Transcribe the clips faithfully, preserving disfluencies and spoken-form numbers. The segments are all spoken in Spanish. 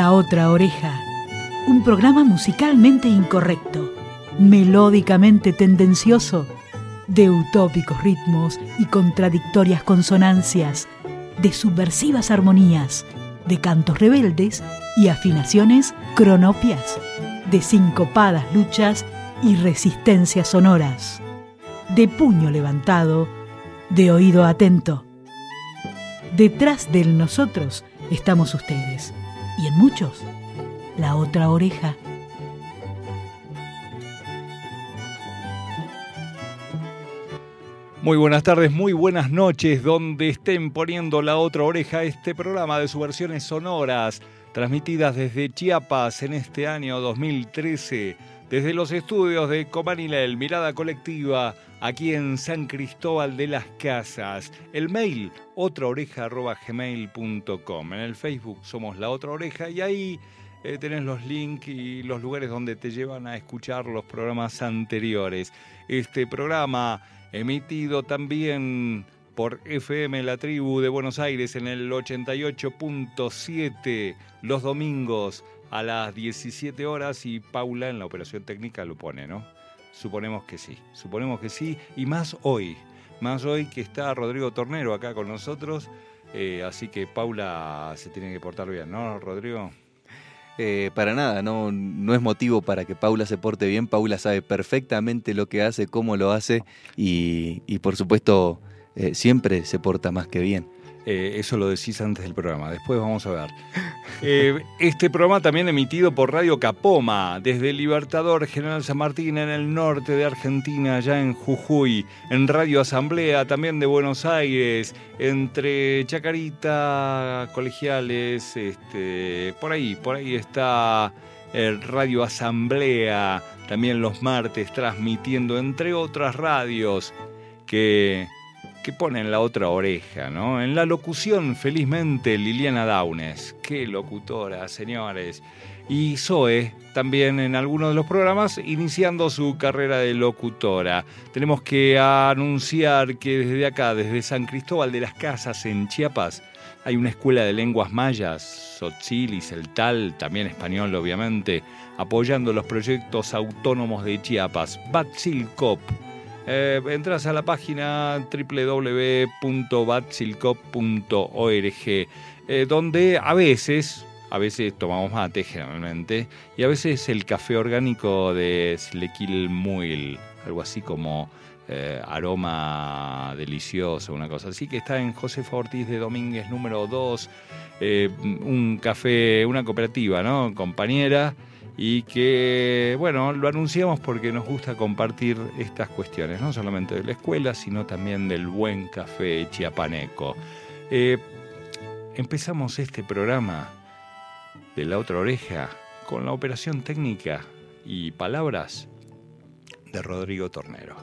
La Otra Oreja, un programa musicalmente incorrecto, melódicamente tendencioso, de utópicos ritmos y contradictorias consonancias, de subversivas armonías, de cantos rebeldes y afinaciones cronopias, de sincopadas luchas y resistencias sonoras, de puño levantado, de oído atento. Detrás del nosotros estamos ustedes, y en muchos, la otra oreja. Muy buenas tardes, muy buenas noches, donde estén poniendo la otra oreja, este programa de subversiones sonoras, transmitidas desde Chiapas en este año dos mil trece, desde los estudios de Comanilel, Mirada Colectiva, aquí en San Cristóbal de las Casas. El mail, otraoreja arroba gmail punto com. En el Facebook somos La Otra Oreja y ahí eh, tenés los links y los lugares donde te llevan a escuchar los programas anteriores. Este programa emitido también por F M La Tribu de Buenos Aires en el ochenta y ocho punto siete los domingos a las diecisiete horas, y Paula en la operación técnica lo pone, ¿no? Suponemos que sí, suponemos que sí, y más hoy, más hoy que está Rodrigo Tornero acá con nosotros, eh, así que Paula se tiene que portar bien, ¿no, Rodrigo? Eh, para nada, no, no es motivo para que Paula se porte bien. Paula sabe perfectamente lo que hace, cómo lo hace y, y por supuesto eh, siempre se porta más que bien. Eh, eso lo decís antes del programa, después vamos a ver. Eh, este programa también emitido por Radio Capoma, desde Libertador General San Martín en el norte de Argentina, allá en Jujuy, en Radio Asamblea también de Buenos Aires, entre Chacarita, Colegiales, este, por ahí, por ahí está el Radio Asamblea, también los martes transmitiendo, entre otras radios que... que ponen la otra oreja, ¿no? En la locución, felizmente, Liliana Daunes. ¡Qué locutora, señores! Y Zoe, también en algunos de los programas, iniciando su carrera de locutora. Tenemos que anunciar que desde acá, desde San Cristóbal de las Casas, en Chiapas, hay una escuela de lenguas mayas, Tzotzil y Celtal, también español, obviamente, apoyando los proyectos autónomos de Chiapas. Batzilcop. Eh, entras a la página doble u doble u doble u punto batzilcop punto org, eh, donde a veces, a veces tomamos mate generalmente, y a veces el café orgánico de Slequilmuil, algo así como eh, aroma delicioso, una cosa así, que está en Josefa Ortiz de Domínguez número dos, eh, un café, una cooperativa, ¿no? Compañera. Y que, bueno, lo anunciamos porque nos gusta compartir estas cuestiones, no solamente de la escuela, sino también del buen café chiapaneco. Eh, empezamos este programa de La Otra Oreja con la operación técnica y palabras de Rodrigo Tornero.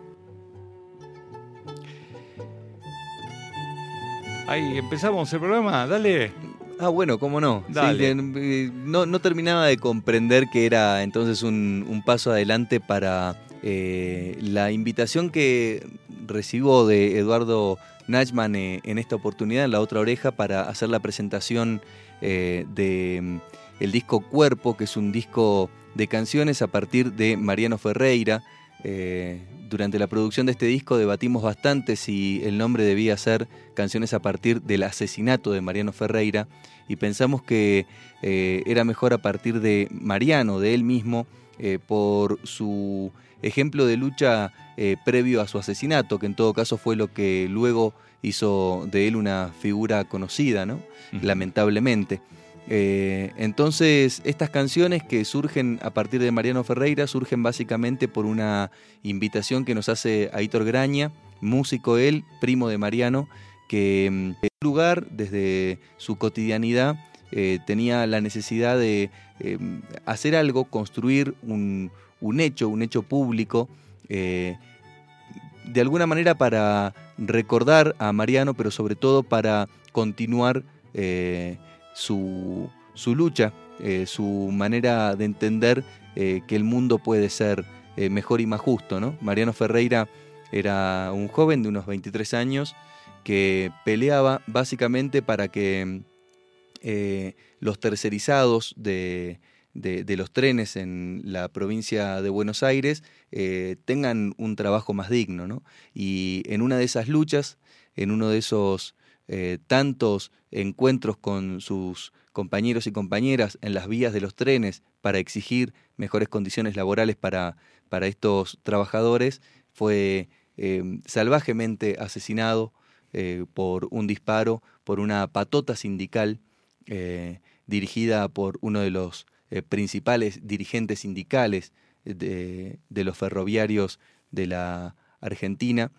Ahí empezamos el programa, dale. Ah, bueno, cómo no. Dale. Sí, no, no terminaba de comprender que era entonces un, un paso adelante para eh, la invitación que recibo de Eduardo Nachman eh, en esta oportunidad, en La Otra Oreja, para hacer la presentación eh, de el disco Cuerpo, que es un disco de canciones a partir de Mariano Ferreira. Eh, durante la producción de este disco debatimos bastante si el nombre debía ser Canciones a partir del asesinato de Mariano Ferreira, y pensamos que eh, era mejor a partir de Mariano, de él mismo, eh, por su ejemplo de lucha eh, previo a su asesinato, que en todo caso fue lo que luego hizo de él una figura conocida, ¿no? Uh-huh. Lamentablemente. Eh, entonces, estas canciones que surgen a partir de Mariano Ferreira surgen básicamente por una invitación que nos hace Aitor Graña, músico él, primo de Mariano, que en un lugar, desde su cotidianidad, eh, tenía la necesidad de eh, hacer algo, construir un, un hecho, un hecho público, eh, de alguna manera para recordar a Mariano, pero sobre todo para continuar eh, Su, su lucha, eh, su manera de entender eh, que el mundo puede ser eh, mejor y más justo, ¿no? Mariano Ferreira era un joven de unos veintitrés años que peleaba básicamente para que eh, los tercerizados de, de, de los trenes en la provincia de Buenos Aires eh, tengan un trabajo más digno, ¿no? Y en una de esas luchas, en uno de esos eh, tantos encuentros con sus compañeros y compañeras en las vías de los trenes para exigir mejores condiciones laborales para, para estos trabajadores, fue eh, salvajemente asesinado eh, por un disparo, por una patota sindical eh, dirigida por uno de los eh, principales dirigentes sindicales de, de los ferroviarios de la Argentina.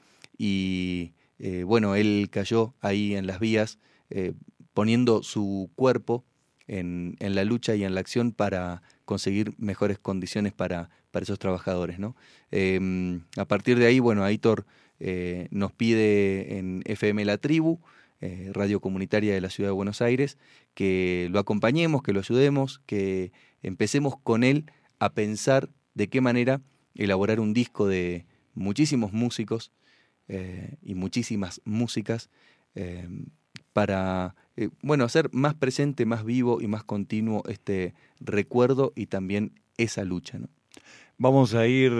Y eh, bueno, él cayó ahí en las vías, eh, poniendo su cuerpo en, en la lucha y en la acción para conseguir mejores condiciones para, para esos trabajadores, ¿no? Eh, a partir de ahí, bueno, Aitor eh, nos pide en F M La Tribu, eh, radio comunitaria de la Ciudad de Buenos Aires, que lo acompañemos, que lo ayudemos, que empecemos con él a pensar de qué manera elaborar un disco de muchísimos músicos eh, y muchísimas músicas eh, para eh, bueno, hacer más presente, más vivo y más continuo este recuerdo y también esa lucha, ¿no? Vamos a ir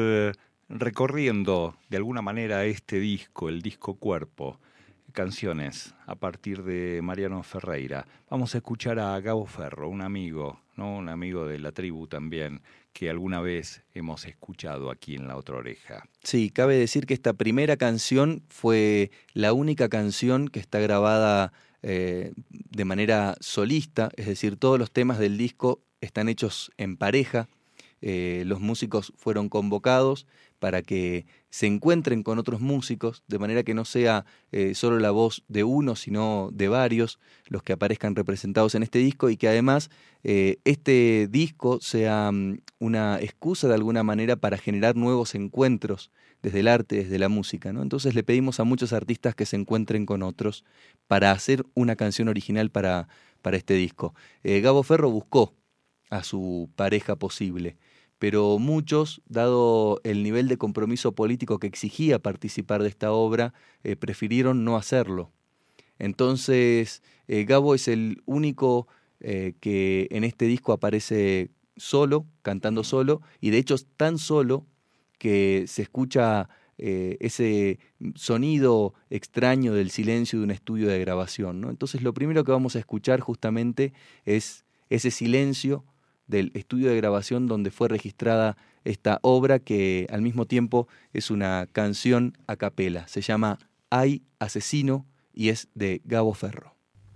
recorriendo de alguna manera este disco, el disco Cuerpo, canciones a partir de Mariano Ferreira. Vamos a escuchar a Gabo Ferro, un amigo, ¿no? Un amigo de la tribu también, que alguna vez hemos escuchado aquí en La Otra Oreja. Sí, cabe decir que esta primera canción fue la única canción que está grabada eh, de manera solista, es decir, todos los temas del disco están hechos en pareja. Eh, los músicos fueron convocados para que se encuentren con otros músicos, de manera que no sea eh, solo la voz de uno, sino de varios los que aparezcan representados en este disco, y que además eh, este disco sea um, una excusa de alguna manera para generar nuevos encuentros desde el arte, desde la música, ¿no? Entonces le pedimos a muchos artistas que se encuentren con otros para hacer una canción original para, para este disco. Eh, Gabo Ferro buscó a su pareja posible, pero muchos, dado el nivel de compromiso político que exigía participar de esta obra, eh, prefirieron no hacerlo. Entonces, eh, Gabo es el único eh, que en este disco aparece solo, cantando solo, y de hecho es tan solo que se escucha eh, ese sonido extraño del silencio de un estudio de grabación, ¿no? Entonces, lo primero que vamos a escuchar justamente es ese silencio del estudio de grabación donde fue registrada esta obra, que al mismo tiempo es una canción a capela. Se llama Ay, Asesino, y es de Gabo Ferro.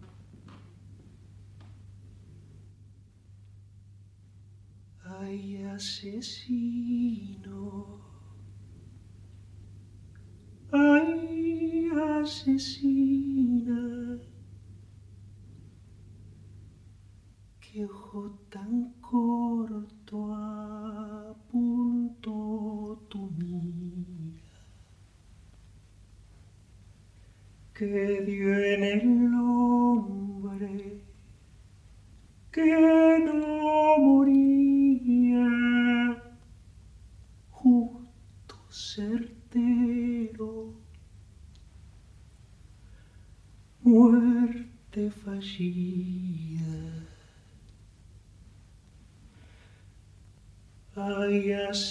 Ay, asesino, ay, asesina, qué ojo tan corto apuntó tu mira, que dio en el hombre que no moría, justo, certero, muerte fallida. Ay,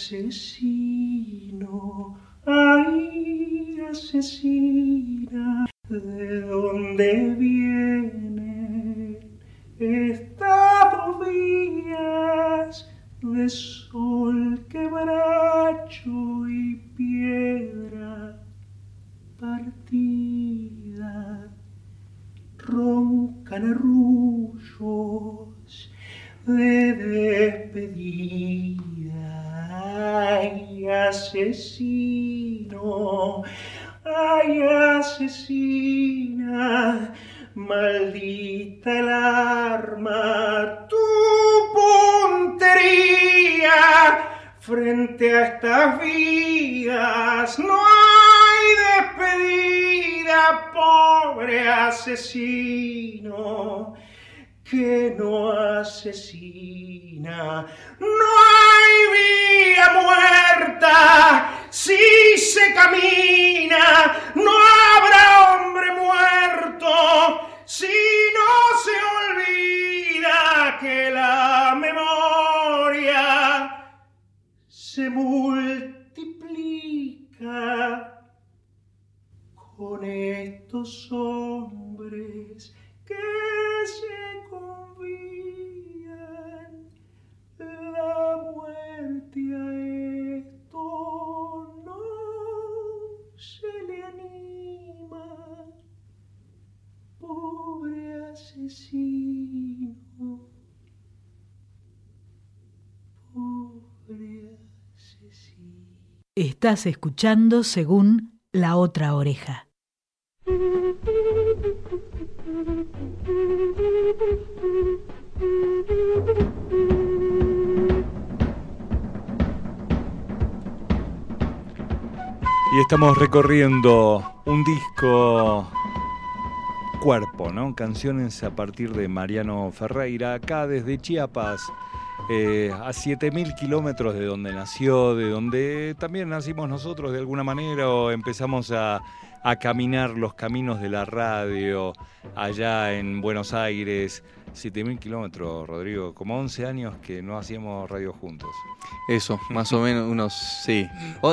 asesino, ay, asesina, ¿de dónde vienen estas vías de sol, quebracho y piedra partida? Roncan arrullos de despedida. Ay, asesino, ay, asesina, maldita el arma, tu puntería. Frente a estas vías no hay despedida, pobre asesino que no asesina. No hay vía muerta si se camina, no habrá hombre muerto si no se olvida. con estos hombres que se convían, la muerte a esto no se le anima, pobre asesino, pobre asesino. Estás escuchando Según la Otra Oreja. Y estamos recorriendo un disco Cuerpo, ¿no? Canciones a partir de Mariano Ferreira, acá desde Chiapas, eh, a siete mil kilómetros de donde nació, de donde también nacimos nosotros de alguna manera, o empezamos a, a caminar los caminos de la radio allá en Buenos Aires. siete mil kilómetros, Rodrigo, como once años que no hacíamos radio juntos. Eso, más o menos unos, sí,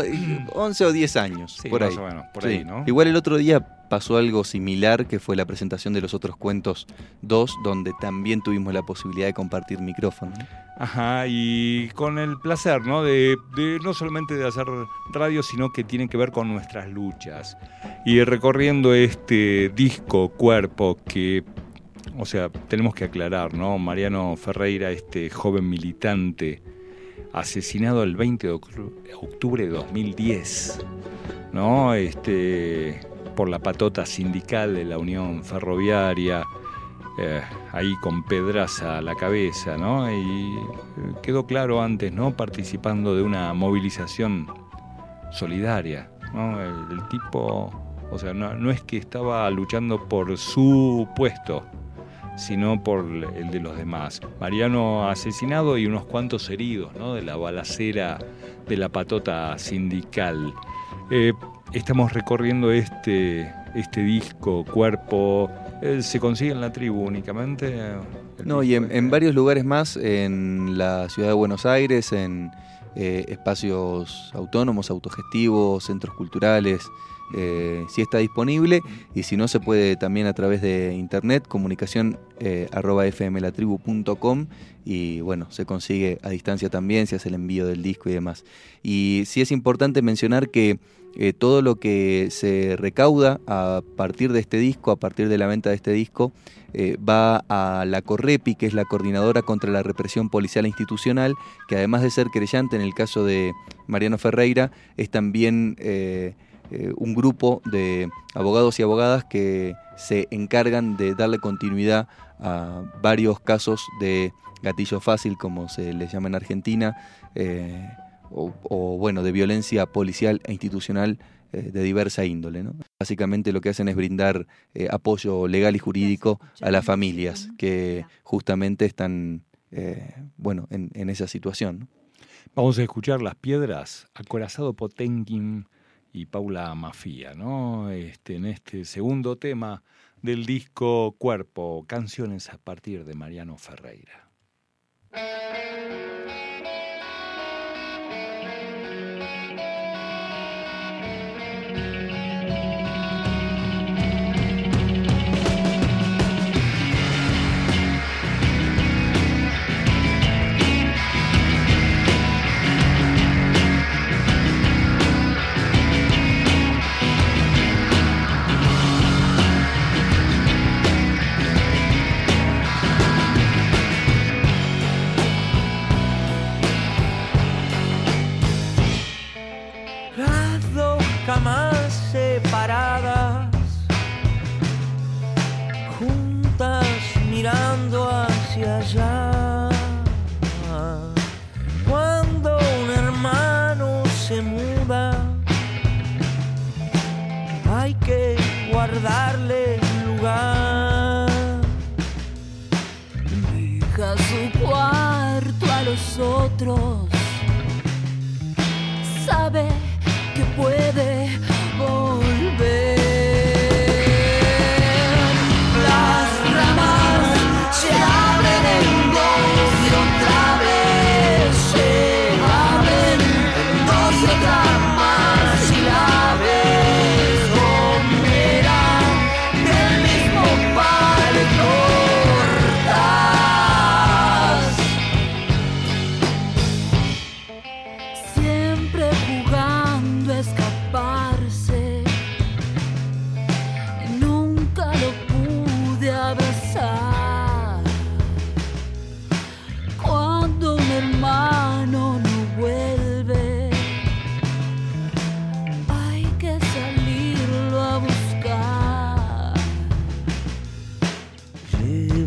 once o diez años, Sí, por más ahí. o menos, por Sí. ahí, ¿no? Igual el otro día pasó algo similar, que fue la presentación de Los Otros Cuentos dos, donde también tuvimos la posibilidad de compartir micrófono. Ajá, y con el placer, ¿no? De, de no solamente de hacer radio, sino que tiene que ver con nuestras luchas. Y recorriendo este disco Cuerpo que... O sea, tenemos que aclarar, ¿no? Mariano Ferreira, este joven militante, asesinado el veinte de octubre de dos mil diez, ¿no? Este, por la patota sindical de la Unión Ferroviaria, eh, ahí con pedraza a la cabeza, ¿no? Y quedó claro antes, ¿no? Participando de una movilización solidaria, ¿no? El, el tipo, o sea, no, no es que estaba luchando por su puesto, sino por el de los demás. Mariano asesinado y unos cuantos heridos, ¿no? De la balacera de la patota sindical. Eh, estamos recorriendo este, este disco, Cuerpo. Eh, ¿Se consigue en la tribu únicamente? No, y en, en varios lugares más, en la ciudad de Buenos Aires, en eh, espacios autónomos, autogestivos, centros culturales. Eh, si está disponible, y si no, se puede también a través de internet, comunicación eh, arroba fmlatribu punto com, y bueno, se consigue a distancia también, se hace el envío del disco y demás. Y sí es importante mencionar que eh, todo lo que se recauda a partir de este disco, a partir de la venta de este disco, eh, va a la Correpi, que es la Coordinadora contra la Represión Policial e Institucional, que además de ser querellante en el caso de Mariano Ferreira, es también... Eh, Eh, un grupo de abogados y abogadas que se encargan de darle continuidad a varios casos de gatillo fácil, como se les llama en Argentina, eh, o, o bueno, de violencia policial e institucional eh, de diversa índole, ¿no? Básicamente lo que hacen es brindar eh, apoyo legal y jurídico a las familias que justamente están eh, bueno, en, en esa situación, ¿no? Vamos a escuchar Las Piedras, Acorazado Potenkin y Paula Mafia, ¿no? Este, en este segundo tema del disco Cuerpo, canciones a partir de Mariano Ferreira. Camas separadas, juntas mirando hacia allá. Cuando un hermano se muda, hay que guardarle lugar. Deja su cuarto a los otros, sabe que puede volver. Las ramas se abren en dos y otra vez se abren en dos y otra más, y la ves donde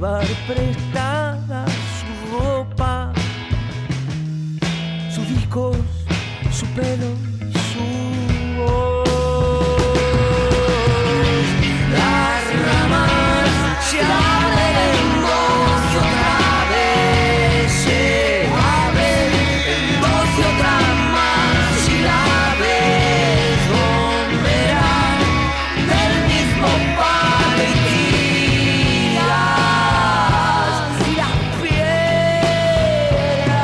llevar prestada su ropa, sus discos, su pelo y su voz. Las ramas se abren dos y otra vez se abren dos y otra más, y la vez volverá del mismo palo y tiras y las piedras.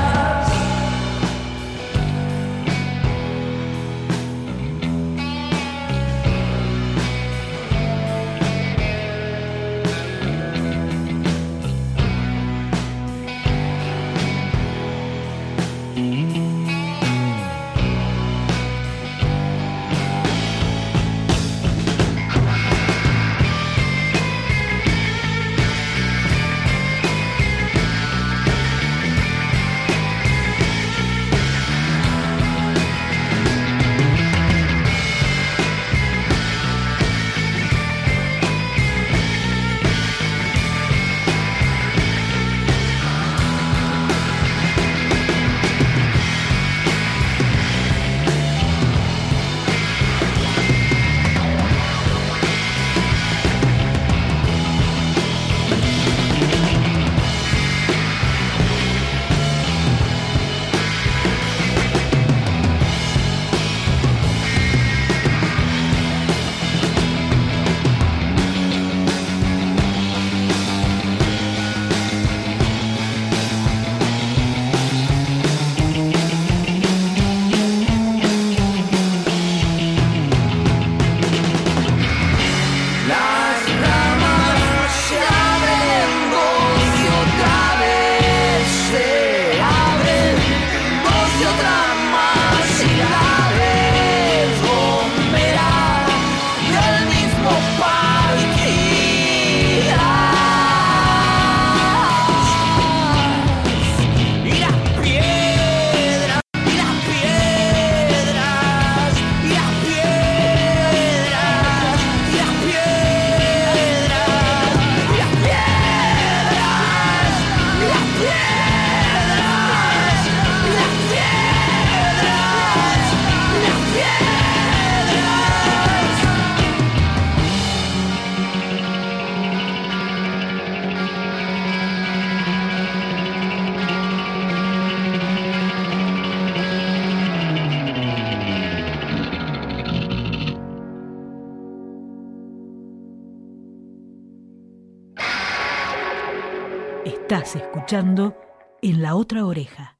Estás escuchando En la Otra Oreja.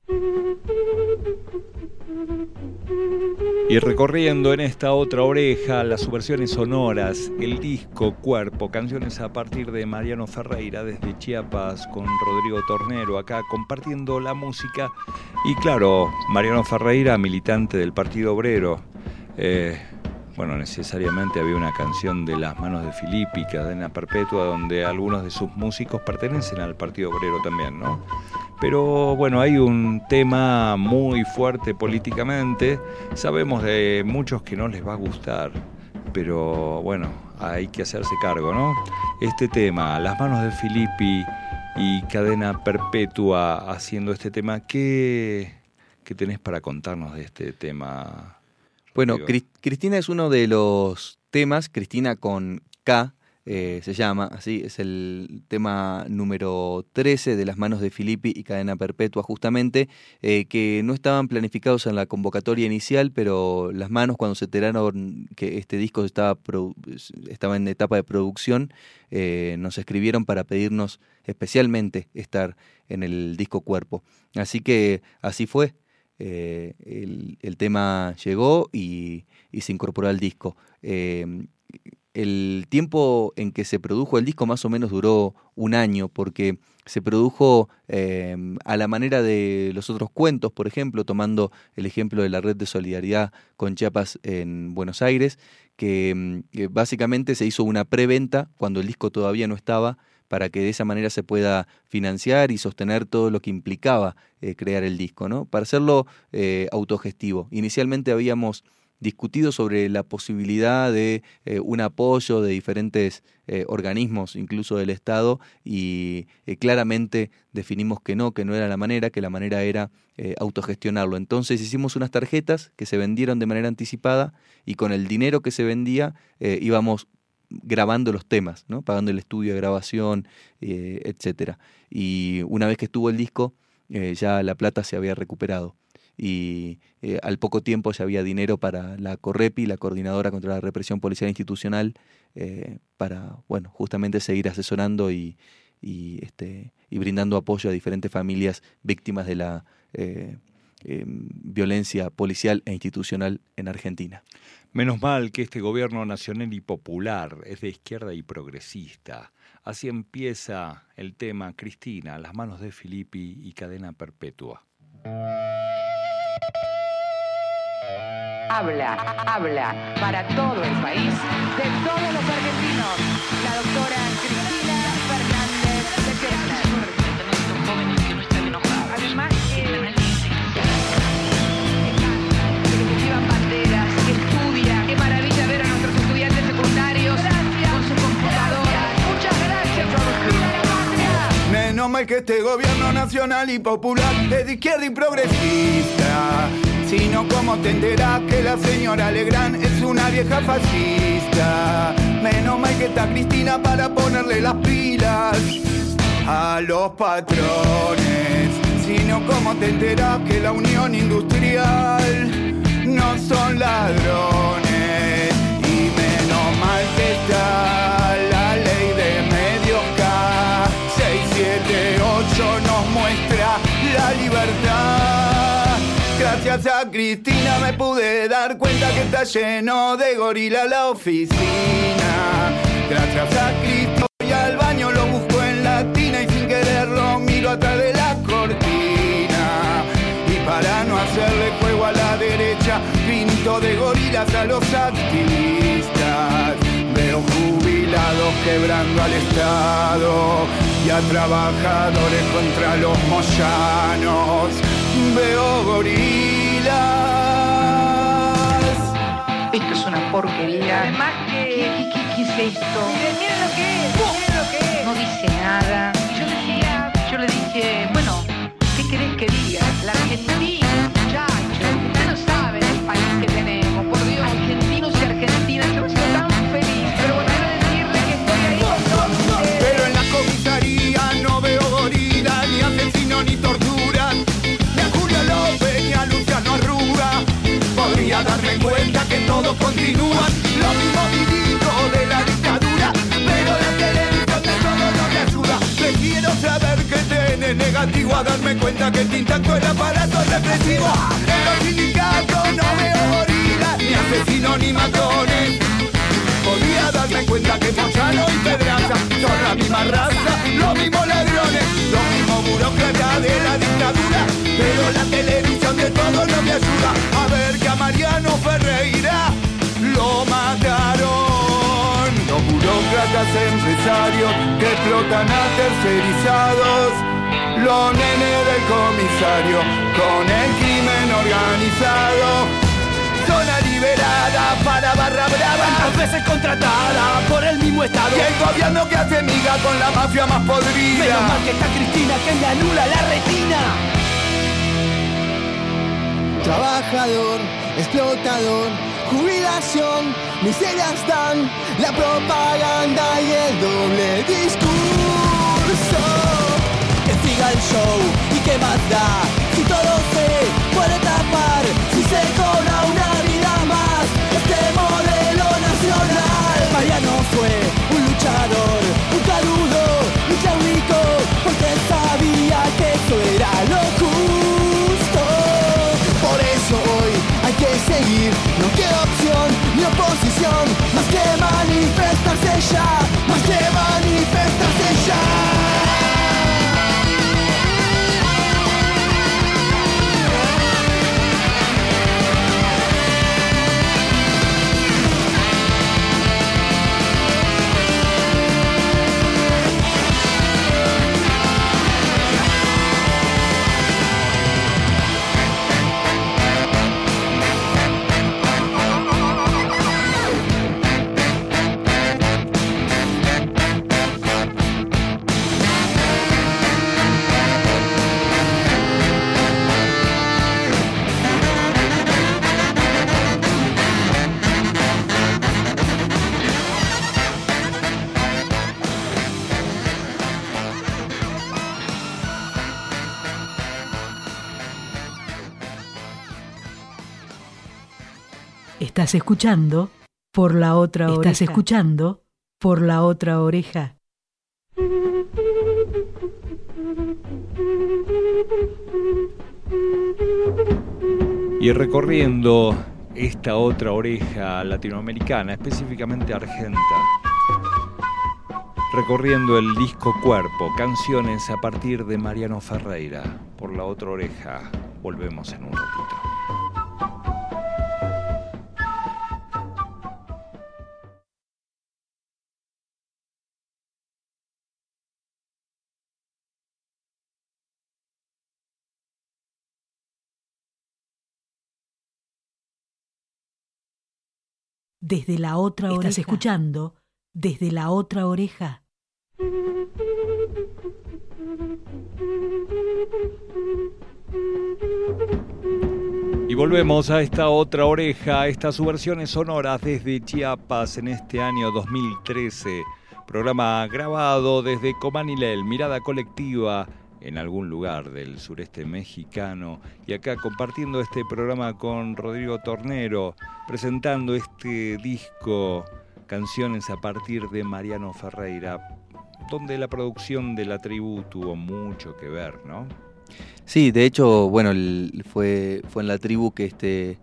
Y recorriendo en esta otra oreja las subversiones sonoras, el disco Cuerpo, canciones a partir de Mariano Ferreira desde Chiapas con Rodrigo Tornero acá compartiendo la música. Y claro, Mariano Ferreira, militante del Partido Obrero. Eh, bueno, necesariamente había una canción de Las Manos de Filippi, Cadena Perpetua, donde algunos de sus músicos pertenecen al Partido Obrero también, ¿no? Pero bueno, hay un tema muy fuerte políticamente. Sabemos de muchos que no les va a gustar, pero bueno, hay que hacerse cargo, ¿no? Este tema, Las Manos de Filippi y Cadena Perpetua haciendo este tema, ¿qué, qué tenés para contarnos de este tema? Bueno, Cri- Cristina es uno de los temas, Cristina con K, eh, se llama, así, es el tema número trece de Las Manos de Filippi y Cadena Perpetua, justamente, eh, que no estaban planificados en la convocatoria inicial, pero Las Manos, cuando se enteraron que este disco estaba, produ- estaba en etapa de producción, eh, nos escribieron para pedirnos especialmente estar en el disco Cuerpo. Así que así fue. Eh, el, el tema llegó y, y se incorporó al disco. Eh, el tiempo en que se produjo el disco más o menos duró un año, porque se produjo eh, a la manera de los otros cuentos, por ejemplo, tomando el ejemplo de la Red de Solidaridad con Chiapas en Buenos Aires, que, que básicamente se hizo una preventa cuando el disco todavía no estaba, para que de esa manera se pueda financiar y sostener todo lo que implicaba eh, crear el disco, ¿no? Para hacerlo eh, autogestivo. Inicialmente habíamos discutido sobre la posibilidad de eh, un apoyo de diferentes eh, organismos, incluso del Estado, y eh, claramente definimos que no, que no era la manera, que la manera era eh, autogestionarlo. Entonces hicimos unas tarjetas que se vendieron de manera anticipada y con el dinero que se vendía eh, íbamos grabando los temas, ¿no? Pagando el estudio de grabación, eh, etcétera. Y una vez que estuvo el disco, eh, ya la plata se había recuperado. Y eh, al poco tiempo ya había dinero para la Correpi, la Coordinadora contra la Represión Policial Institucional, eh, para, bueno, justamente seguir asesorando y, y, este, y brindando apoyo a diferentes familias víctimas de la eh, eh, violencia policial e institucional en Argentina. Menos mal que este gobierno nacional y popular es de izquierda y progresista. Así empieza el tema Cristina, Las manos de Filippi y Cadena Perpetua. Habla, habla para todo el país, de todos los argentinos, la doctora Cristina Fernández de Kirchner. Además, que llevan banderas, que estudia, qué maravilla ver a nuestros estudiantes secundarios con sus computadoras. Muchas gracias, Cristina. Menos mal que este gobierno nacional y popular es de izquierda y progresista. Sino como te enterás que la señora Legrand es una vieja fascista. Menos mal que está Cristina para ponerle las pilas a los patrones. Sino como te enterás que la Unión Industrial no son ladrones. Y menos mal que está la ley de medios K. seis siete ocho nos muestra la libertad. Gracias a Cristina me pude dar cuenta que está lleno de gorila la oficina. Gracias a Cristina voy al baño, lo busco en la tina y sin quererlo miro atrás de la cortina. Y para no hacerle juego a la derecha, pinto de gorilas a los activistas. Veo jubilados quebrando al Estado y a trabajadores contra los moyanos. Veo gorilas. Esto es una porquería. Además, ¿qué, qué, qué es esto? Miren, miren lo que es, miren lo que es. No dice nada. Yo decía, yo le dije, bueno, ¿qué querés que diga? La Argentina, muchachos. Ustedes no saben el país que tenemos. Por Dios, argentinos y argentinas. Yo me siento tan feliz. Pero bueno, quiero decirle que estoy ahí con todos. Pero en la comisaría no veo gorilas, ni asesinos ni torturas. Ni a Julio López ni a Luciano Arruga. Podría darme cuenta que todos continúan los mismos militos de la dictadura. Pero la televisión de todo no me ayuda. Prefiero saber que tiene negativo a darme cuenta que está intacto el aparato represivo. En los sindicatos no veo gorilas, ni asesinos ni matones. Podría darme cuenta que Moyano y Pedraza son la misma raza, los mismos ladrones, los mismos burócratas de la dictadura. Pero la televisión de todo no me ayuda a ver que a Mariano Ferreira lo mataron. Los burócratas empresarios que explotan a tercerizados, los nenes del comisario con el crimen organizado. Zona liberada para barra brava, tantas veces contratada por el mismo Estado. Y el gobierno que hace miga con la mafia más podrida. Menos mal que está Cristina que me anula la retina. Trabajador, explotador, jubilación, miserias dan, la propaganda y el doble discurso. Que siga el show y que más da, si todo se puede tapar, si se cobra una vida más, este modelo nacional. Mariano fue un luchador, un caludo, un claudico, porque sabía que eso era lo justo. Por eso hoy hay que seguir, no queda opción ni oposición, más que manifestarse ya, más que manifestarse ya. Estás escuchando por la otra oreja. Estás escuchando por la otra oreja. Y recorriendo esta otra oreja latinoamericana, específicamente argenta, recorriendo el disco Cuerpo, canciones a partir de Mariano Ferreira, por la otra oreja. Volvemos en un ratito. Desde la otra oreja. Estás escuchando desde la otra oreja. Y volvemos a esta otra oreja, estas subversiones sonoras desde Chiapas en este año dos mil trece. Programa grabado desde Comanilel, mirada colectiva en algún lugar del sureste mexicano, y acá compartiendo este programa con Rodrigo Tornero, presentando este disco, canciones a partir de Mariano Ferreira, donde la producción de la tribu tuvo mucho que ver, ¿no? Sí, de hecho, bueno, el, fue, fue en la tribu que este eh,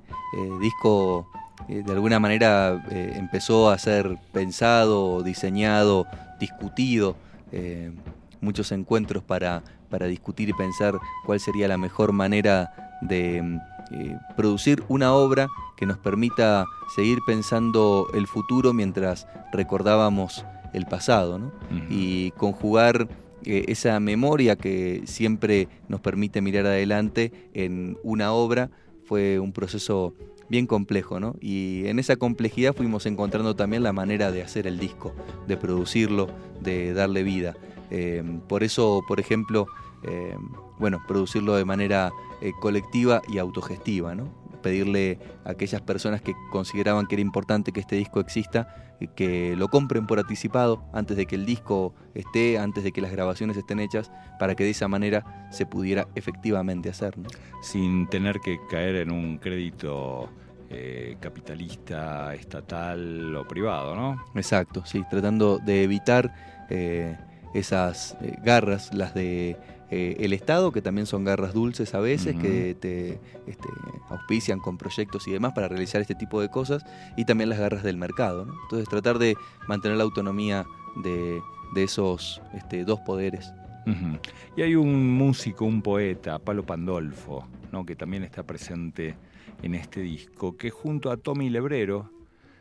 disco eh, de alguna manera eh, empezó a ser pensado, diseñado, discutido, eh, muchos encuentros para para discutir y pensar cuál sería la mejor manera de eh, producir una obra que nos permita seguir pensando el futuro mientras recordábamos el pasado, ¿no? Uh-huh. Y conjugar eh, esa memoria que siempre nos permite mirar adelante en una obra fue un proceso bien complejo, ¿no? Y en esa complejidad fuimos encontrando también la manera de hacer el disco, de producirlo, de darle vida. Eh, por eso, por ejemplo, eh, bueno, producirlo de manera eh, colectiva y autogestiva, ¿no? Pedirle a aquellas personas que consideraban que era importante que este disco exista, eh, que lo compren por anticipado antes de que el disco esté, antes de que las grabaciones estén hechas, para que de esa manera se pudiera efectivamente hacer, ¿no? Sin tener que caer en un crédito eh, capitalista, estatal o privado, ¿no? Exacto, sí, tratando de evitar eh, esas eh, garras, las de eh, el Estado, que también son garras dulces a veces, uh-huh. que te este, auspician con proyectos y demás para realizar este tipo de cosas, y también las garras del mercado, ¿no? Entonces tratar de mantener la autonomía de, de esos este, dos poderes. Uh-huh. Y hay un músico, un poeta, Palo Pandolfo, ¿no? Que también está presente en este disco, que junto a Tommy Lebrero,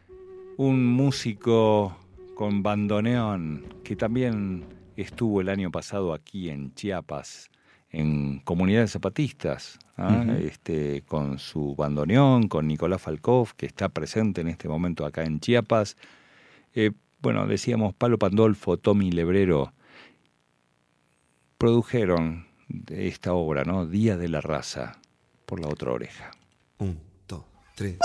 un músico con bandoneón, que también estuvo el año pasado aquí en Chiapas, en Comunidades Zapatistas, ¿ah? uh-huh. este, con su bandoneón, con Nicolás Falkov, que está presente en este momento acá en Chiapas. Eh, bueno, decíamos, Palo Pandolfo, Tommy Lebrero, produjeron esta obra, ¿no? Día de la Raza, por la otra oreja. Un, dos, tres.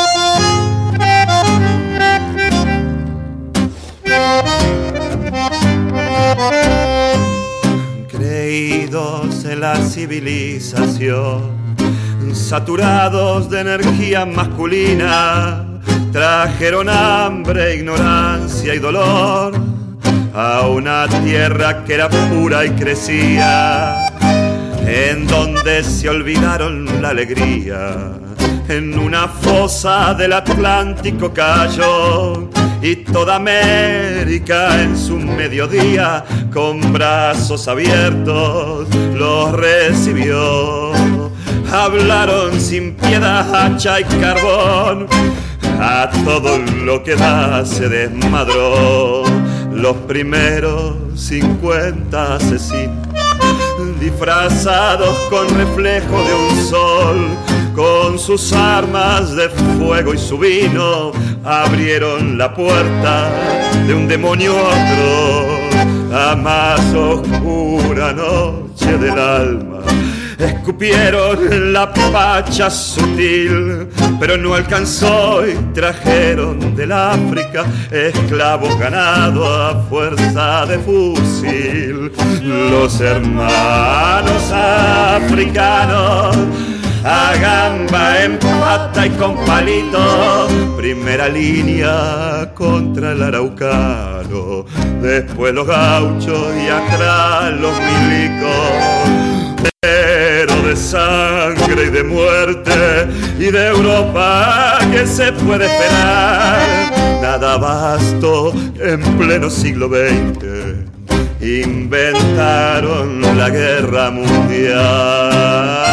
Creídos en la civilización, saturados de energía masculina, trajeron hambre, ignorancia y dolor a una tierra que era pura y crecía, en donde se olvidaron la alegría. En una fosa del Atlántico cayó, y toda América en su mediodía con brazos abiertos los recibió. Hablaron sin piedad, hacha y carbón, a todo lo que da se desmadró. Los primeros cincuenta asesinos, disfrazados con reflejo de un sol, con sus armas de fuego y su vino, abrieron la puerta de un demonio otro, a más oscura noche del alma. Escupieron la pacha sutil, pero no alcanzó y trajeron del África esclavos ganados a fuerza de fusil. Los hermanos africanos a gamba, en pata y con palito. Primera línea contra el araucano, después los gauchos y atrás los milicos. Pero de sangre y de muerte y de Europa, ¿qué se puede esperar? Nada vasto en pleno siglo veinte, inventaron la guerra mundial.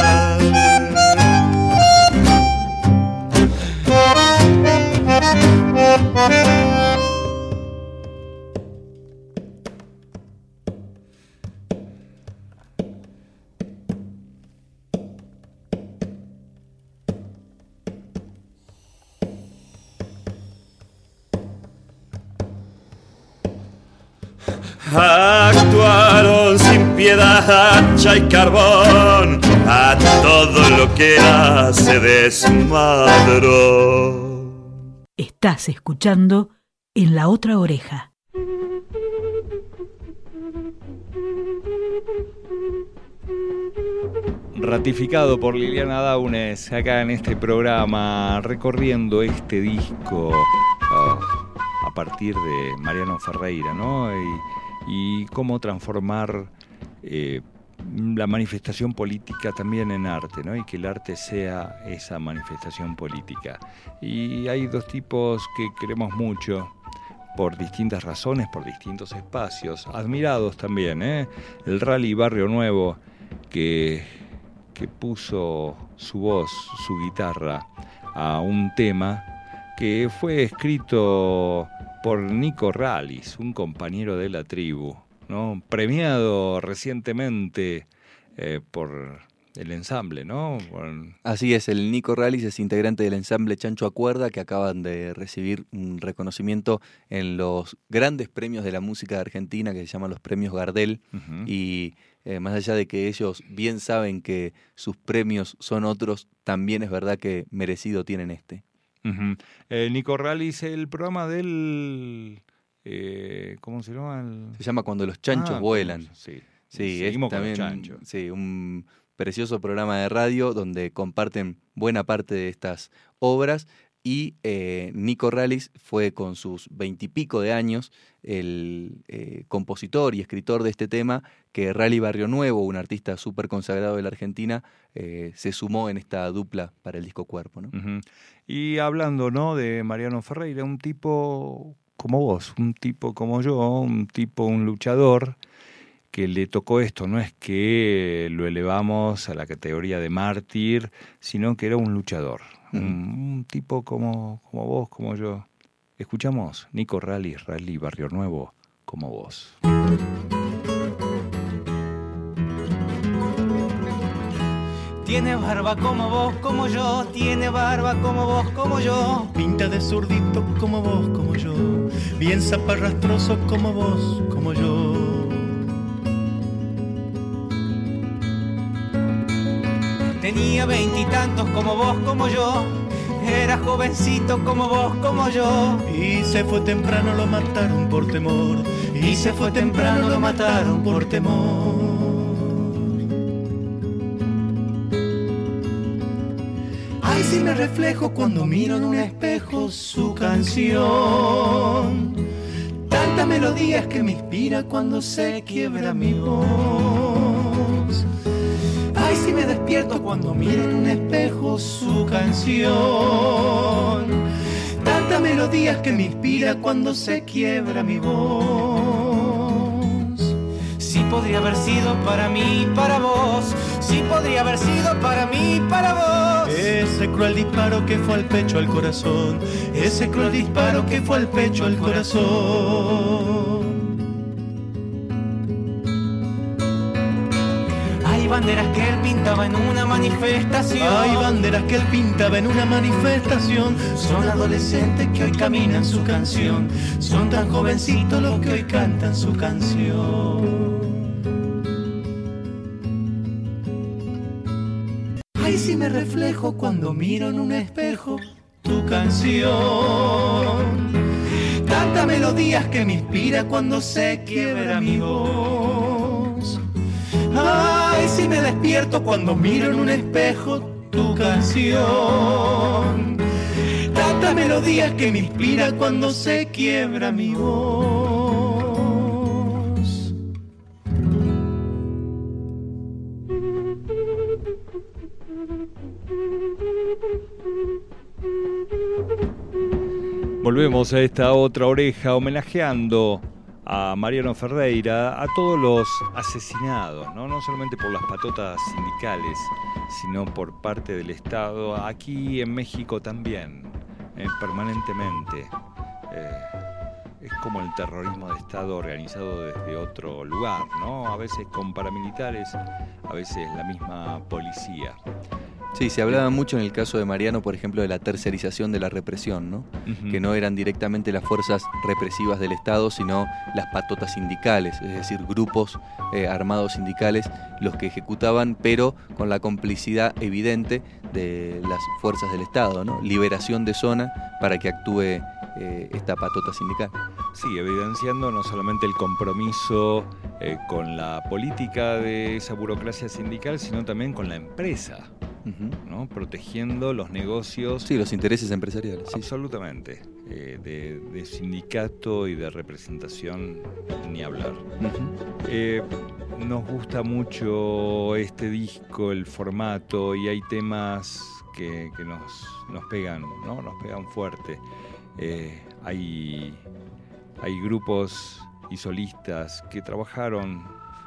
Actuaron sin piedad, hacha y carbón, a todo lo que hace desmadro. Estás escuchando En la Otra Oreja. Ratificado por Liliana Daunes acá en este programa, recorriendo este disco uh, a partir de Mariano Ferreira, ¿no? Y, y cómo transformar eh, la manifestación política también en arte, ¿no? Y que el arte sea esa manifestación política. Y hay dos tipos que queremos mucho por distintas razones, por distintos espacios, admirados también, ¿eh? El Rally Barrio Nuevo, que, que puso su voz, su guitarra a un tema que fue escrito por Nico Rallis, un compañero de la tribu, ¿no? Premiado recientemente eh, por el ensamble, ¿no? Por... Así es, el Nico Rallis es integrante del ensamble Chancho Acuerda, que acaban de recibir un reconocimiento en los grandes premios de la música de Argentina, que se llaman los premios Gardel, uh-huh. y eh, más allá de que ellos bien saben que sus premios son otros, también es verdad que merecido tienen este. Uh-huh. eh, Nico Rallis, el programa del... Eh, ¿Cómo se llama? El... Se llama Cuando los chanchos ah, vuelan. Sí, sí seguimos es con también, los chanchos. Sí, un precioso programa de radio donde comparten buena parte de estas obras. Y eh, Nico Rallis fue con sus veintipico de años el eh, compositor y escritor de este tema, que Rally Barrio Nuevo, un artista súper consagrado de la Argentina, eh, se sumó en esta dupla para el disco Cuerpo, ¿no? Uh-huh. Y hablando, ¿no?, de Mariano Ferreira, un tipo como vos, un tipo como yo, un tipo, un luchador, que le tocó esto. No es que lo elevamos a la categoría de mártir, sino que era un luchador. Un, un tipo como, como vos, como yo. Escuchamos Nico Rallis, Rally Barrio Nuevo, como vos. Tiene barba como vos, como yo. Tiene barba como vos, como yo. Pinta de zurdito como vos, como yo. Bien zaparrastroso como vos, como yo. Tenía veintitantos como vos, como yo. Era jovencito como vos, como yo. Y se fue temprano, lo mataron por temor. Y se fue temprano, lo mataron por temor. Ay, si me reflejo cuando miro en un espejo su canción. Tanta melodía es que me inspira cuando se quiebra mi voz. Ay, si me despierto cuando miro en un espejo su canción. Tanta melodía es que me inspira cuando se quiebra mi voz. Sí podría haber sido para mí, para vos. Sí podría haber sido para mí, para vos. Ese cruel disparo que fue al pecho, al corazón. Ese cruel disparo que fue al pecho, al corazón. Hay banderas que él pintaba en una manifestación. Hay banderas que él pintaba en una manifestación. Son adolescentes que hoy caminan su canción. Son tan jovencitos los que hoy cantan su canción. Ay, si me reflejo cuando miro en un espejo tu canción. Tanta melodías que me inspira cuando se quiebra mi voz. Ay, si me despierto cuando miro en un espejo tu canción. Tanta melodía que me inspira cuando se quiebra mi voz. Volvemos a esta otra oreja homenajeando a Mariano Ferreira, a todos los asesinados, ¿no? No solamente por las patotas sindicales, sino por parte del Estado, aquí en México también, eh, permanentemente. Eh, es como el terrorismo de Estado organizado desde otro lugar, ¿no? A veces con paramilitares, a veces la misma policía. Sí, se hablaba mucho en el caso de Mariano, por ejemplo, de la tercerización de la represión, ¿no? Uh-huh. Que no eran directamente las fuerzas represivas del Estado, sino las patotas sindicales, es decir, grupos eh, armados sindicales los que ejecutaban, pero con la complicidad evidente de las fuerzas del Estado, ¿no? Liberación de zona para que actúe eh, esta patota sindical. Sí, evidenciando no solamente el compromiso eh, con la política de esa burocracia sindical, sino también con la empresa. Uh-huh. ¿No? Protegiendo los negocios. Sí, los intereses empresariales. Sí. Absolutamente. Eh, de, de sindicato y de representación, ni hablar. Uh-huh. Eh, nos gusta mucho este disco, el formato, y hay temas que, que nos, nos pegan, ¿no? Nos pegan fuerte. Eh, hay, hay grupos y solistas que trabajaron,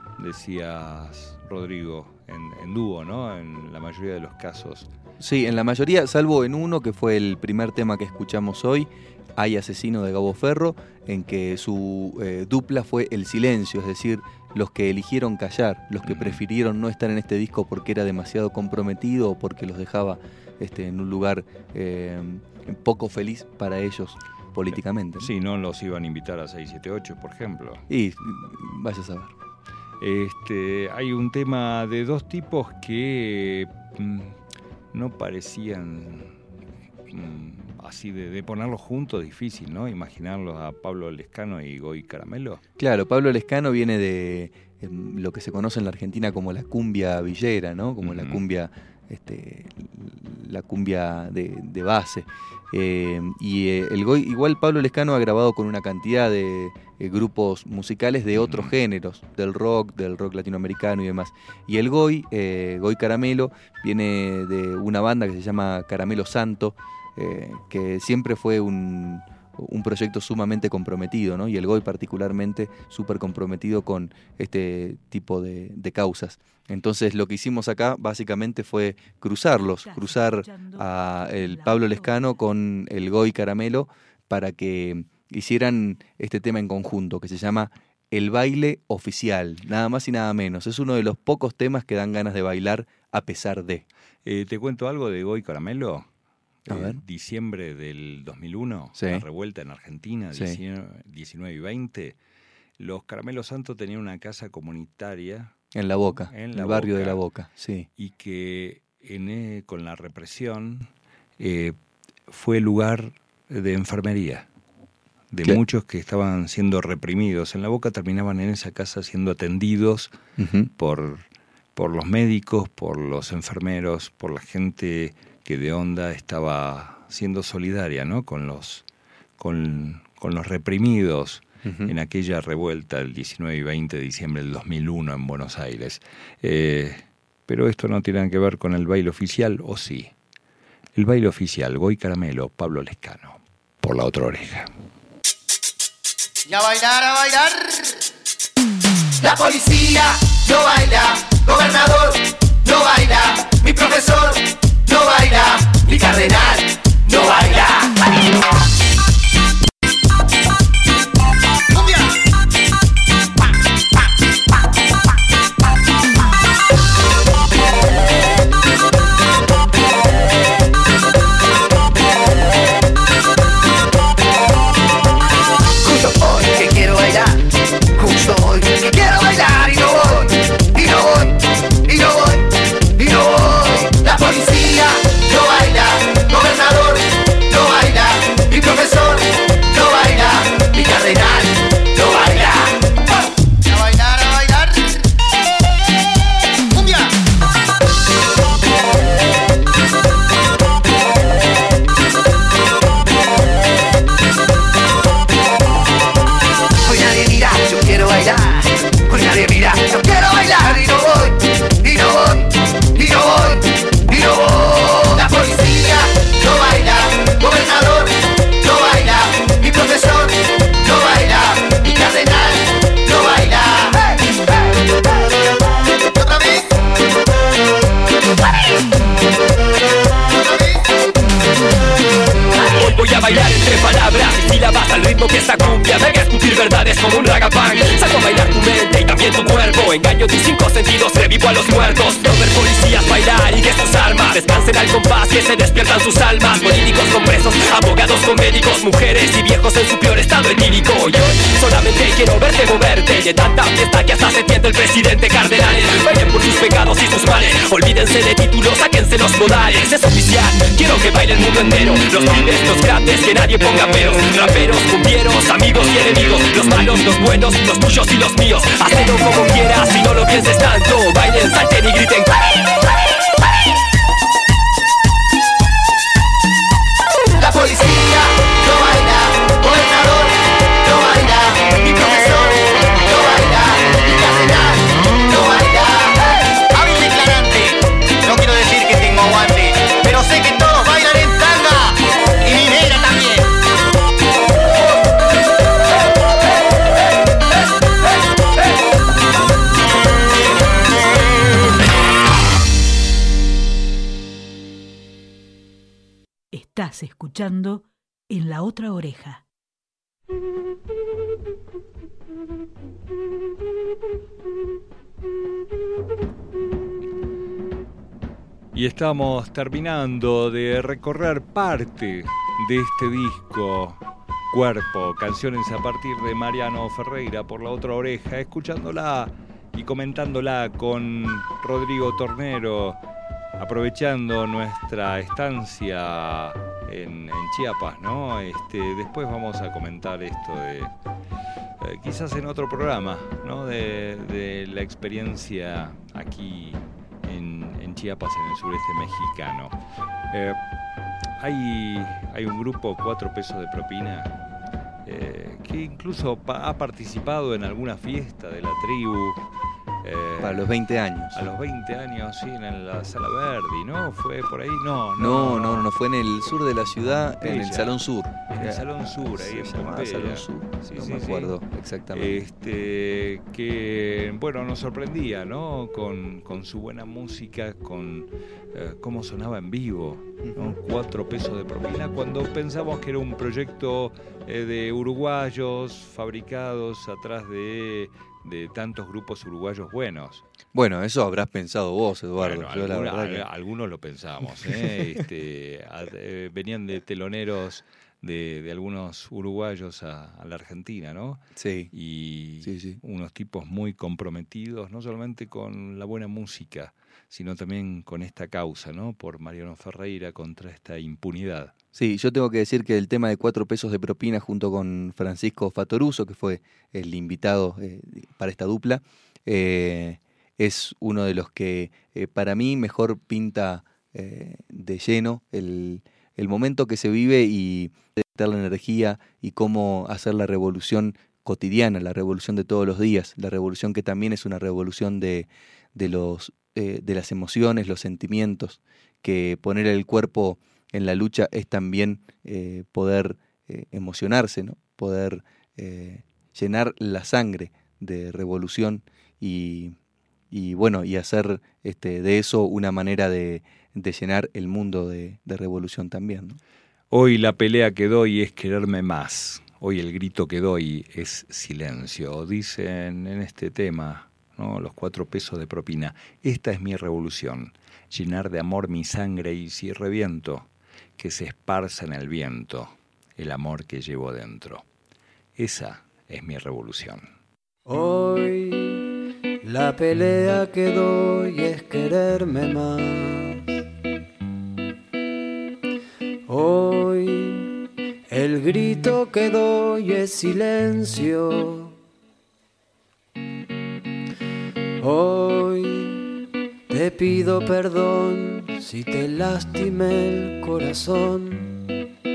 decías, Rodrigo, En, en dúo, ¿no? En la mayoría de los casos. Sí, en la mayoría, salvo en uno que fue el primer tema que escuchamos hoy, Hay Asesino de Gabo Ferro, en que su eh, dupla fue el silencio, es decir, los que eligieron callar, los que uh-huh. prefirieron no estar en este disco porque era demasiado comprometido o porque los dejaba este, en un lugar eh, poco feliz para ellos políticamente, ¿no? Sí, no los iban a invitar a seis siete ocho, por ejemplo. Y vaya a saber. Este, hay un tema de dos tipos que mm, no parecían mm, así de, de ponerlos juntos, difícil, ¿no? Imaginarlos a Pablo Lescano y Goy Caramelo. Claro, Pablo Lescano viene de eh, lo que se conoce en la Argentina como la cumbia villera, ¿no? Como uh-huh. la cumbia, este, la cumbia de, de base. Eh, y eh, el Goy, igual Pablo Lescano ha grabado con una cantidad de eh, grupos musicales de otros uh-huh. géneros, del rock, del rock latinoamericano y demás. Y el Goy, eh, Goy Caramelo, viene de una banda que se llama Caramelo Santo, eh, que siempre fue un, un proyecto sumamente comprometido, ¿no? Y el Goy particularmente súper comprometido con este tipo de, de causas. Entonces lo que hicimos acá básicamente fue cruzarlos, cruzar a el Pablo Lescano con el Goy Caramelo para que hicieran este tema en conjunto que se llama El Baile Oficial, nada más y nada menos. Es uno de los pocos temas que dan ganas de bailar a pesar de. Eh, ¿Te cuento algo de Goy Caramelo? A eh, ver. Diciembre del dos mil uno, sí. La revuelta en Argentina, sí. diecinueve y veinte. Los Caramelos Santos tenían una casa comunitaria en La Boca, en el barrio Boca, de La Boca, sí. Y que en, eh, con la represión eh, fue lugar de enfermería. De claro. muchos que estaban siendo reprimidos en La Boca terminaban en esa casa siendo atendidos uh-huh. por, por los médicos, por los enfermeros, por la gente que de onda estaba siendo solidaria, ¿no? Con los, con, con los reprimidos. Uh-huh. En aquella revuelta el diecinueve y veinte de diciembre del dos mil uno en Buenos Aires. Eh, pero esto no tiene nada que ver con el baile oficial, ¿o sí? El baile oficial, Goy Caramelo, Pablo Lescano, por la otra oreja. Y a bailar, a bailar. La policía no baila, gobernador no baila, mi profesor no baila, mi cardenal no baila. Dejo que esta cumbia me haga escupir verdades como un ragapán. Saco a bailar tu mente y también tu cuerpo. Engaño tus cinco sentidos, revivo a los muertos. No ver policías bailar y que sus armas descansen al compás, que se despiertan sus almas. Políticos con presos, abogados con médicos, mujeres y viejos en su peor estado etílico. Y hoy solamente quiero verte moverte. De tanta fiesta que hasta se tiende el presidente Cardenales. Bailen por sus pecados y sus males. Olvídense de títulos, sáquense los modales. Es oficial, quiero que baile el mundo entero. Los pibes, los grandes, que nadie ponga peros. Raperos, cumbieros, amigos y enemigos. Los malos, los buenos, los tuyos y los míos. Hacelo como quieras y no lo pienses tanto. Bailen, salten y griten. La policía no baila, gobernador no baila, mi profesor no baila, mi cardenal no baila. Hablo declarante, no quiero decir que tengo aguante, pero sé que todos bailan en tanga y mi negra también. Estás escuchando En la Otra Oreja. Y estamos terminando de recorrer parte de este disco, Cuerpo, canciones a partir de Mariano Ferreira, por La Otra Oreja, escuchándola y comentándola con Rodrigo Tornero, aprovechando nuestra estancia en, en Chiapas, ¿no? Este, después vamos a comentar esto de, eh, quizás en otro programa, ¿no? De, de la experiencia aquí en, en Chiapas, en el sureste mexicano. Eh, hay, hay un grupo, Cuatro Pesos de Propina, eh, que incluso pa- ha participado en alguna fiesta de la tribu. Eh, Para los veinte años. A los veinte años, sí, en la Sala Verdi, ¿no? ¿Fue por ahí? No, no, no, no, no fue en el sur de la ciudad, Pompeya. En el Salón Sur. En el Salón Sur, ahí en Pompeya. Salón Sur, sí, no sí, me acuerdo sí. exactamente. Este, que, bueno, nos sorprendía, ¿no? Con, con su buena música, con eh, cómo sonaba en vivo, ¿no? Cuatro pesos de propina, cuando pensamos que era un proyecto eh, de uruguayos fabricados atrás de... de tantos grupos uruguayos buenos. Bueno, eso habrás pensado vos, Eduardo. Bueno, Yo, alguna, la verdad que... algunos lo pensamos, ¿eh? este, a, eh, venían de teloneros de, de algunos uruguayos a, a la Argentina, ¿no? Sí. Y sí, sí. unos tipos muy comprometidos, no solamente con la buena música, sino también con esta causa, ¿no? Por Mariano Ferreira contra esta impunidad. Sí, yo tengo que decir que el tema de Cuatro Pesos de Propina junto con Francisco Fatoruso, que fue el invitado eh, para esta dupla, eh, es uno de los que eh, para mí mejor pinta eh, de lleno el, el momento que se vive y detectar la energía y cómo hacer la revolución cotidiana, la revolución de todos los días, la revolución que también es una revolución de, de, los, eh, de las emociones, los sentimientos, que poner el cuerpo en la lucha es también eh, poder eh, emocionarse, ¿no? Poder eh, llenar la sangre de revolución y, y bueno, y hacer este, de eso una manera de, de llenar el mundo de, de revolución también, ¿no? Hoy la pelea que doy es quererme más. Hoy el grito que doy es silencio. Dicen en este tema, ¿no? Los cuatro pesos de propina. Esta es mi revolución. Llenar de amor mi sangre y si reviento, que se esparza en el viento el amor que llevo dentro. Esa es mi revolución. Hoy la pelea que doy es quererme más. Hoy el grito que doy es silencio. Hoy te pido perdón si te lastimé el corazón.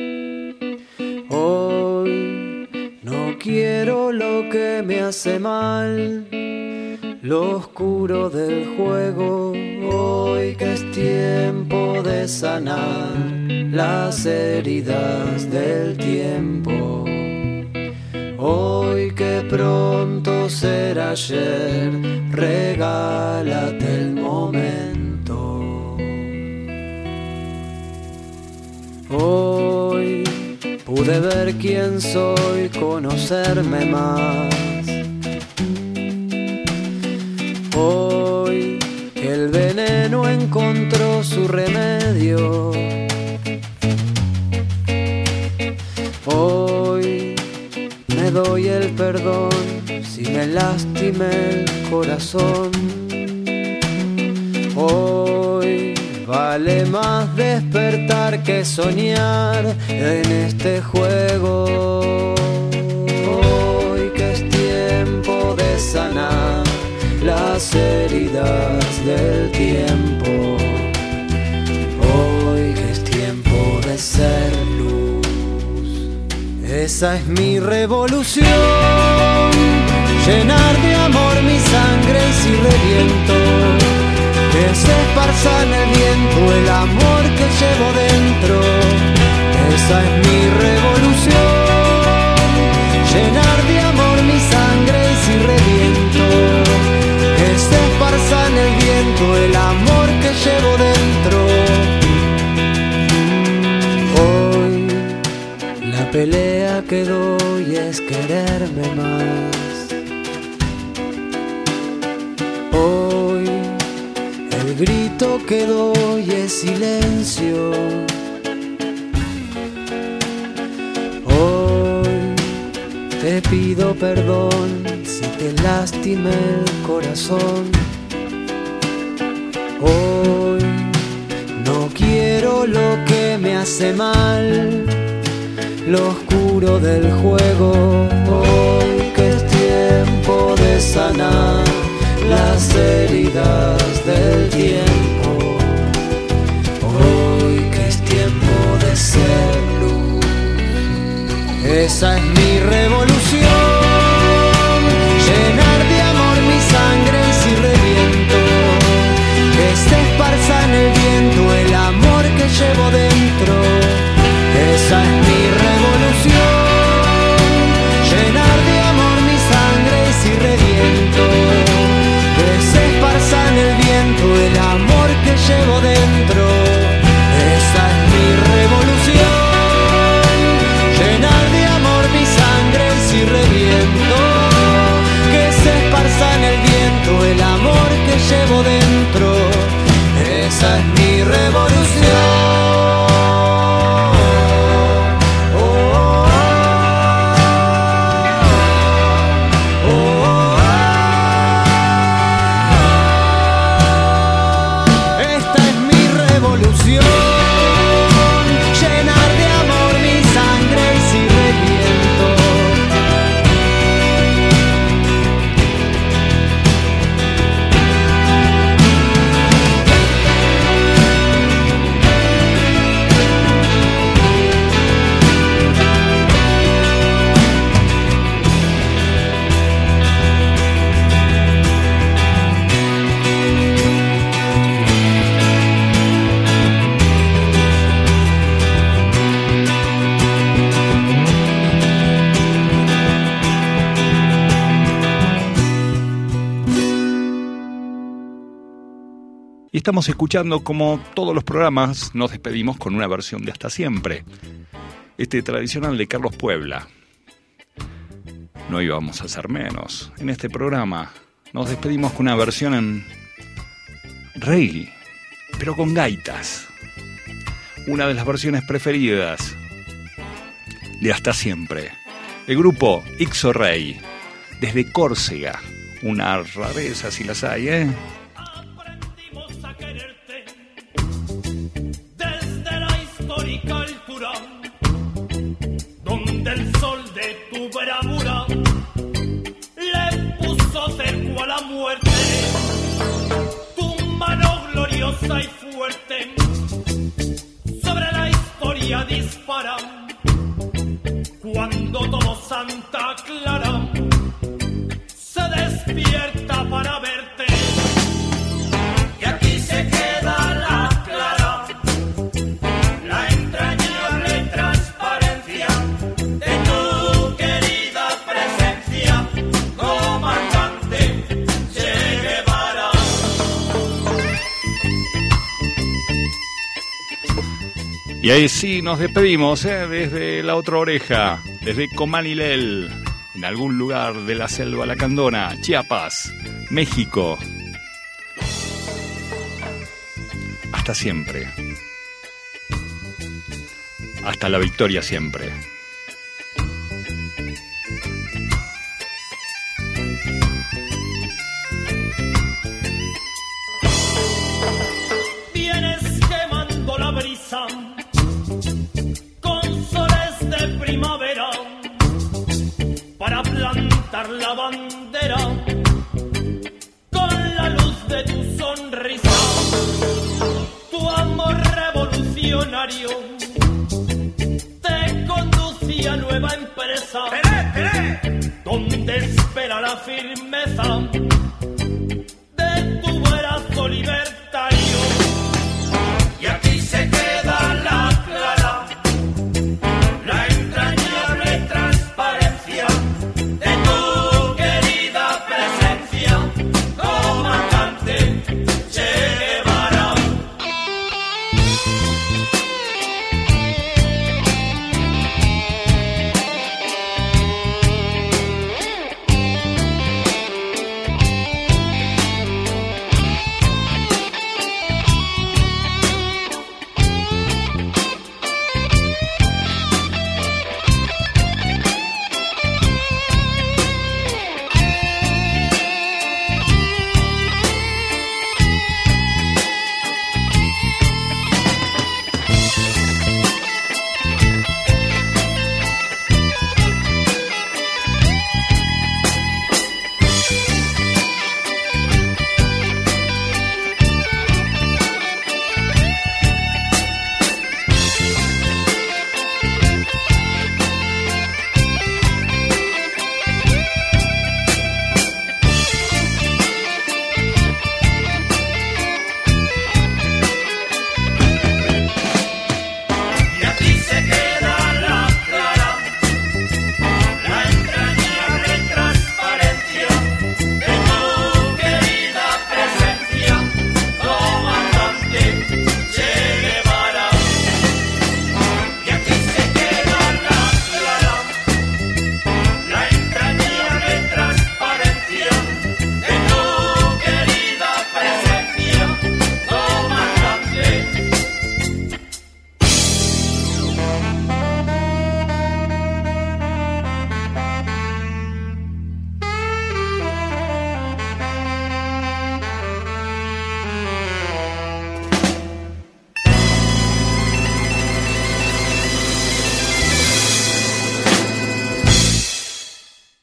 Hoy no quiero lo que me hace mal, lo oscuro del juego. Hoy que es tiempo de sanar las heridas del tiempo. Hoy que pronto será ayer, regálate el momento. Hoy pude de ver quién soy, conocerme más. Hoy que el veneno encontró su remedio, hoy me doy el perdón si me lastimé el corazón. Hoy vale más despertar que soñar en este juego. Hoy que es tiempo de sanar las heridas del tiempo. Hoy que es tiempo de ser luz. Esa es mi revolución, llenar de amor mi sangre si reviento. Que se esparza en el viento el amor que llevo dentro. Esa es mi revolución, llenar de amor mi sangre si reviento. Que se esparza en el viento el amor que llevo dentro. Hoy la pelea que doy es quererme más. Hoy el grito que doy es silencio. Hoy te pido perdón si te lastimé el corazón. Hoy no quiero lo que me hace mal, lo oscuro del juego. Hoy que es tiempo de sanar las heridas del tiempo. Hoy que es tiempo de ser luz. Esa es mi revolución, llenar de amor mi sangre si reviento. Que se esparza en el viento el amor que llevo dentro. Esa es mi revolución, llenar de amor mi sangre si reviento. Que se esparza en el viento el amor que llevo dentro. Esa es mi revolución, llenar de amor mi sangre si reviento. Que se esparza en el viento el amor que llevo dentro. Esa es mi revolución. Y estamos escuchando, como todos los programas, nos despedimos con una versión de Hasta Siempre. Este tradicional de Carlos Puebla. No íbamos a hacer menos. En este programa nos despedimos con una versión en reggae, pero con gaitas. Una de las versiones preferidas de Hasta Siempre. El grupo Ixo Rey, desde Córcega. Una rareza si las hay, ¿eh? Altura, donde el sol de tu bravura le puso cerco a la muerte, tu mano gloriosa y fuerte sobre la historia dispara, cuando todo Santa Clara se despierta para verte, y aquí se queda la clara. Y ahí sí nos despedimos, ¿eh? Desde la otra oreja, desde Comanilel, en algún lugar de la selva lacandona, Chiapas, México. Hasta siempre. Hasta la victoria siempre. Vienes quemando la brisa con soles de primavera para plantar la bandera con la luz de tu sonrisa. Tu amor revolucionario te conduce a nueva empresa donde espera la firmeza